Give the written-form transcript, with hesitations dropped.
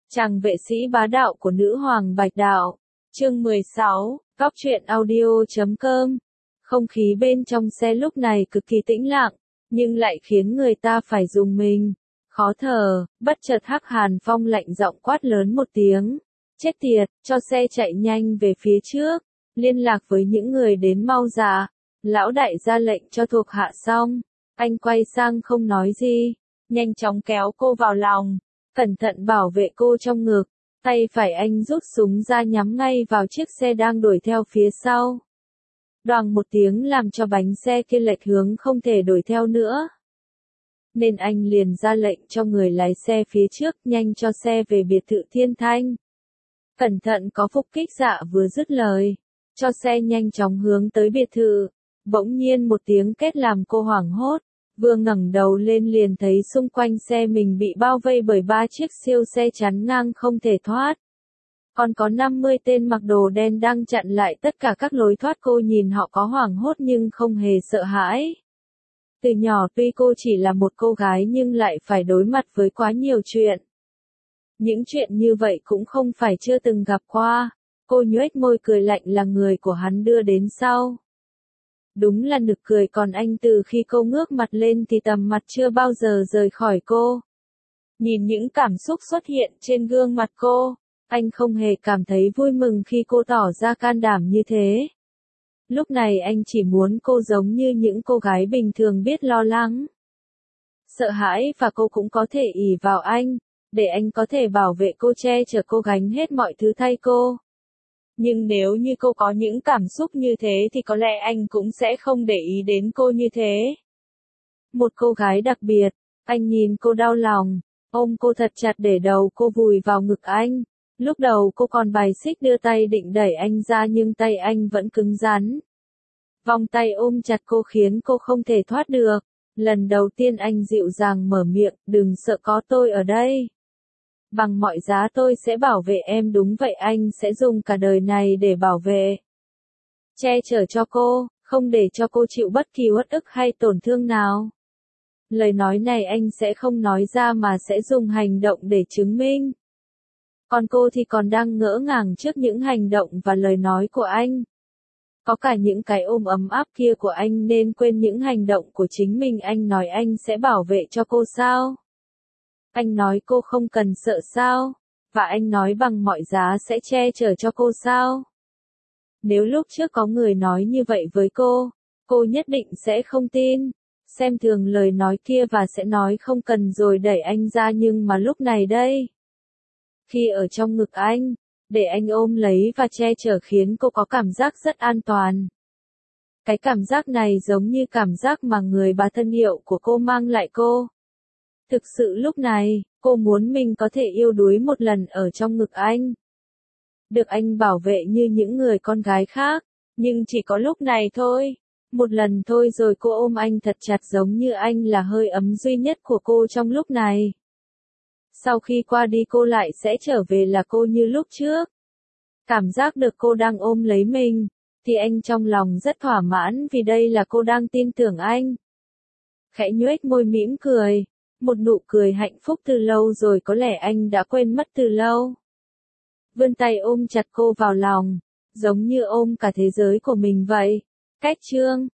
Chàng vệ sĩ bá đạo của nữ hoàng Bạch Đạo. Chương 16, Góc truyện audio.com. Không khí bên trong xe lúc này cực kỳ tĩnh lặng, nhưng lại khiến người ta phải rùng mình, khó thở. Bất chợt Hắc Hàn Phong lạnh giọng quát lớn một tiếng. Chết tiệt, cho xe chạy nhanh về phía trước, liên lạc với những người đến mau dạ. Lão đại ra lệnh cho thuộc hạ xong, anh quay sang không nói gì, nhanh chóng kéo cô vào lòng, cẩn thận bảo vệ cô trong ngực. Tay phải anh rút súng ra nhắm ngay vào chiếc xe đang đuổi theo phía sau. Đoàng một tiếng làm cho bánh xe kia lệch hướng không thể đuổi theo nữa. Nên anh liền ra lệnh cho người lái xe phía trước nhanh cho xe về biệt thự Thiên Thanh. Cẩn thận có phúc kích dạ vừa dứt lời, cho xe nhanh chóng hướng tới biệt thự. Bỗng nhiên một tiếng két làm cô hoảng hốt, vừa ngẩng đầu lên liền thấy xung quanh xe mình bị bao vây bởi 3 chiếc siêu xe chắn ngang không thể thoát. Còn có 50 tên mặc đồ đen đang chặn lại tất cả các lối thoát. Cô nhìn họ có hoảng hốt nhưng không hề sợ hãi. Từ nhỏ tuy cô chỉ là một cô gái nhưng lại phải đối mặt với quá nhiều chuyện. Những chuyện như vậy cũng không phải chưa từng gặp qua. Cô nhoẻn môi cười lạnh là người của hắn đưa đến sau. Đúng là nực cười, còn anh từ khi cô ngước mặt lên thì tầm mặt chưa bao giờ rời khỏi cô. Nhìn những cảm xúc xuất hiện trên gương mặt cô, anh không hề cảm thấy vui mừng khi cô tỏ ra can đảm như thế. Lúc này anh chỉ muốn cô giống như những cô gái bình thường biết lo lắng, sợ hãi, và cô cũng có thể ỷ vào anh, để anh có thể bảo vệ cô, che chở cô, gánh hết mọi thứ thay cô. Nhưng nếu như cô có những cảm xúc như thế thì có lẽ anh cũng sẽ không để ý đến cô như thế. Một cô gái đặc biệt, anh nhìn cô đau lòng, ôm cô thật chặt để đầu cô vùi vào ngực anh. Lúc đầu cô còn bài xích đưa tay định đẩy anh ra nhưng tay anh vẫn cứng rắn. Vòng tay ôm chặt cô khiến cô không thể thoát được. Lần đầu tiên anh dịu dàng mở miệng, đừng sợ, có tôi ở đây. Bằng mọi giá tôi sẽ bảo vệ em. Đúng vậy, anh sẽ dùng cả đời này để bảo vệ, che chở cho cô, không để cho cô chịu bất kỳ uất ức hay tổn thương nào. Lời nói này anh sẽ không nói ra mà sẽ dùng hành động để chứng minh. Còn cô thì còn đang ngỡ ngàng trước những hành động và lời nói của anh. Có cả những cái ôm ấm áp kia của anh nên quên những hành động của chính mình. Anh nói anh sẽ bảo vệ cho cô sao? Anh nói cô không cần sợ sao? Và anh nói bằng mọi giá sẽ che chở cho cô sao? Nếu lúc trước có người nói như vậy với cô nhất định sẽ không tin, xem thường lời nói kia và sẽ nói không cần rồi đẩy anh ra. Nhưng mà lúc này đây, khi ở trong ngực anh, để anh ôm lấy và che chở khiến cô có cảm giác rất an toàn. Cái cảm giác này giống như cảm giác mà người bà thân yêu của cô mang lại cô. Thực sự lúc này, cô muốn mình có thể yêu đuối một lần ở trong ngực anh. Được anh bảo vệ như những người con gái khác, nhưng chỉ có lúc này thôi. Một lần thôi rồi cô ôm anh thật chặt giống như anh là hơi ấm duy nhất của cô trong lúc này. Sau khi qua đi cô lại sẽ trở về là cô như lúc trước. Cảm giác được cô đang ôm lấy mình, thì anh trong lòng rất thỏa mãn vì đây là cô đang tin tưởng anh. Khẽ nhoẻn môi mỉm cười, một nụ cười hạnh phúc từ lâu rồi có lẽ anh đã quên mất từ lâu. Vươn tay ôm chặt cô vào lòng, giống như ôm cả thế giới của mình vậy. Cách chương